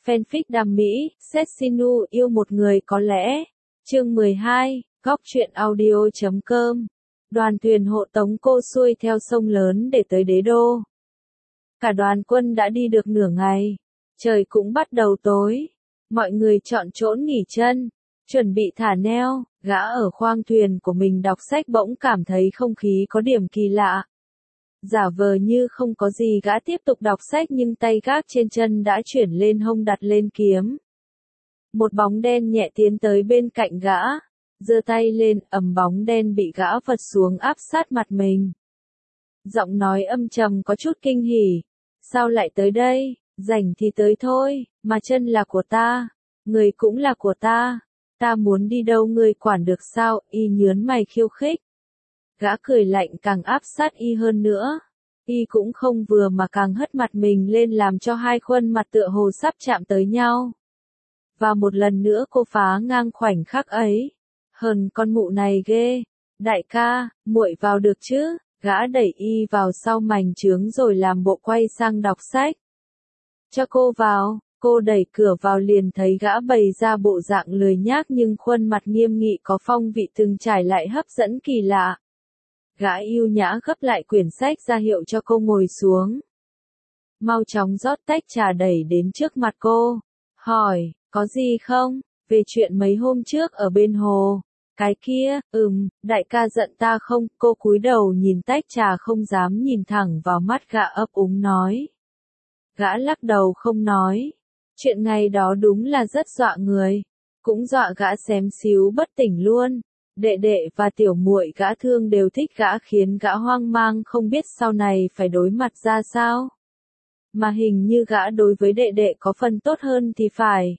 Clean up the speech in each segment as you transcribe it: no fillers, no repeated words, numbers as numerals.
fanfic đam mỹ, Setsinu yêu một người có lẽ. Chương 12, góc truyện audio.com. Đoàn thuyền hộ tống cô xuôi theo sông lớn để tới đế đô. Cả đoàn quân đã đi được nửa ngày. Trời cũng bắt đầu tối. Mọi người chọn chỗ nghỉ chân, chuẩn bị thả neo. Gã ở khoang thuyền của mình đọc sách bỗng cảm thấy không khí có điểm kỳ lạ. Giả vờ như không có gì, gã tiếp tục đọc sách nhưng tay gác trên chân đã chuyển lên hông đặt lên kiếm. Một bóng đen nhẹ tiến tới bên cạnh gã, giơ tay lên, bóng đen bị gã vật xuống áp sát mặt mình. Giọng nói âm trầm có chút kinh hỉ. Sao lại tới đây? Rảnh thì tới thôi, mà chân là của ta, người cũng là của ta. Ta muốn đi đâu ngươi quản được sao? Y nhướng mày khiêu khích. Gã cười lạnh càng áp sát Y hơn nữa. Y cũng không vừa mà càng hất mặt mình lên làm cho hai khuôn mặt tựa hồ sắp chạm tới nhau. Và một lần nữa cô phá ngang khoảnh khắc ấy. Hờn con mụ này ghê. Đại ca, muội vào được chứ? Gã đẩy Y vào sau mành chướng rồi làm bộ quay sang đọc sách. Cho cô vào. Cô đẩy cửa vào liền thấy gã bày ra bộ dạng lười nhác nhưng khuôn mặt nghiêm nghị có phong vị từng trải lại hấp dẫn kỳ lạ. Gã yêu nhã gấp lại quyển sách ra hiệu cho cô ngồi xuống. Mau chóng rót tách trà đẩy đến trước mặt cô. Hỏi, có gì không? Về chuyện mấy hôm trước ở bên hồ. Cái kia, đại ca giận ta không? Cô cúi đầu nhìn tách trà không dám nhìn thẳng vào mắt gã ấp úng nói. Gã lắc đầu không nói. Chuyện ngày đó đúng là rất dọa người. Cũng dọa gã xém xíu bất tỉnh luôn. Đệ đệ và tiểu muội gã thương đều thích gã khiến gã hoang mang không biết sau này phải đối mặt ra sao. Mà hình như gã đối với đệ đệ có phần tốt hơn thì phải.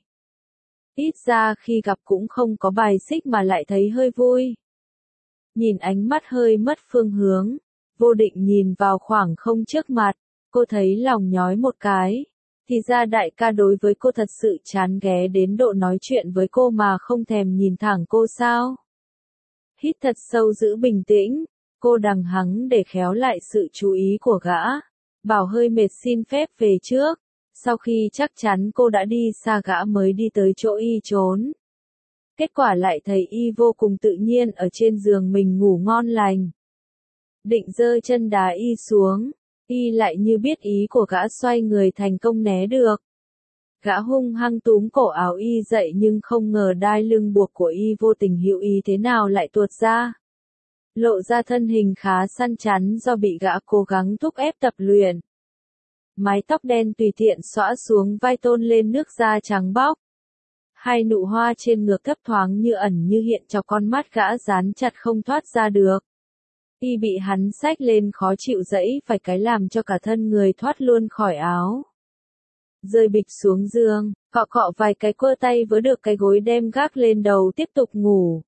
Ít ra khi gặp cũng không có bài xích mà lại thấy hơi vui. Nhìn ánh mắt hơi mất phương hướng, vô định nhìn vào khoảng không trước mặt, cô thấy lòng nhói một cái. Thì ra đại ca đối với cô thật sự chán ghé đến độ nói chuyện với cô mà không thèm nhìn thẳng cô sao? Hít thật sâu giữ bình tĩnh, cô đằng hắng để khéo lại sự chú ý của gã. Bảo hơi mệt xin phép về trước. Sau khi chắc chắn cô đã đi xa gã mới đi tới chỗ Y trốn. Kết quả lại thấy Y vô cùng tự nhiên ở trên giường mình ngủ ngon lành. Định giơ chân đá Y xuống. Y lại như biết ý của gã xoay người thành công né được. Gã hung hăng túm cổ áo Y dậy nhưng không ngờ đai lưng buộc của Y vô tình hữu ý thế nào lại tuột ra. Lộ ra thân hình khá săn chắn do bị gã cố gắng thúc ép tập luyện. Mái tóc đen tùy tiện xõa xuống vai tôn lên nước da trắng bóc. Hai nụ hoa trên ngực thấp thoáng như ẩn như hiện cho con mắt gã dán chặt không thoát ra được. Y bị hắn xách lên khó chịu dẫy phải cái làm cho cả thân người thoát luôn khỏi áo. Rơi bịch xuống giường, cọ cọ vài cái quơ tay với được cái gối đem gác lên đầu tiếp tục ngủ.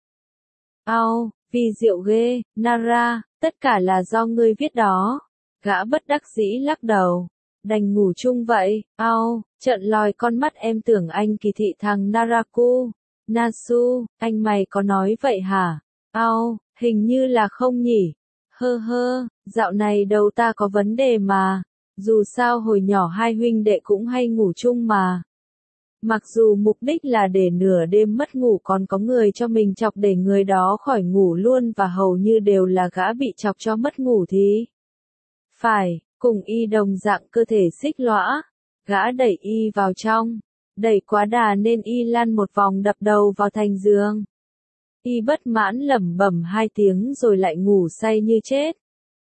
Ao, vì rượu ghê, Nara, tất cả là do ngươi viết đó. Gã bất đắc dĩ lắc đầu. Đành ngủ chung vậy, ao, trợn lòi con mắt em tưởng anh kỳ thị thằng Naraku. Nasu, anh mày có nói vậy hả? Ao, hình như là không nhỉ. Hơ hơ, dạo này đầu ta có vấn đề mà. Dù sao hồi nhỏ hai huynh đệ cũng hay ngủ chung mà. Mặc dù mục đích là để nửa đêm mất ngủ còn có người cho mình chọc để người đó khỏi ngủ luôn và hầu như đều là gã bị chọc cho mất ngủ thì. Phải, cùng Y đồng dạng cơ thể xích lõa. Gã đẩy Y vào trong. Đẩy quá đà nên Y lăn một vòng đập đầu vào thành giường. Y bất mãn lẩm bẩm 2 tiếng rồi lại ngủ say như chết.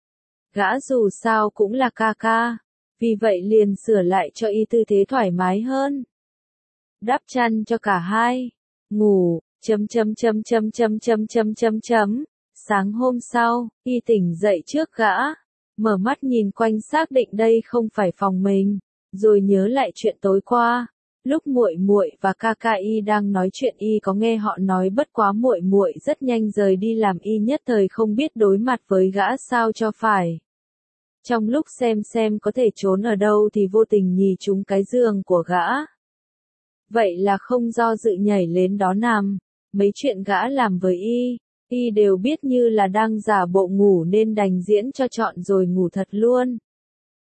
Gã dù sao cũng là ca ca. Vì vậy liền sửa lại cho Y tư thế thoải mái hơn. Đắp chăn cho cả hai. Ngủ, Sáng hôm sau, Y tỉnh dậy trước gã. Mở mắt nhìn quanh xác định đây không phải phòng mình. Rồi nhớ lại chuyện tối qua. Lúc muội muội và ca ca Y đang nói chuyện Y có nghe họ nói bất quá muội muội rất nhanh rời đi làm Y nhất thời không biết đối mặt với gã sao cho phải. Trong lúc xem có thể trốn ở đâu thì vô tình nhì trúng cái giường của gã. Vậy là không do dự nhảy lên đó nằm. Mấy chuyện gã làm với Y đều biết như là đang giả bộ ngủ nên đành diễn cho trọn rồi ngủ thật luôn.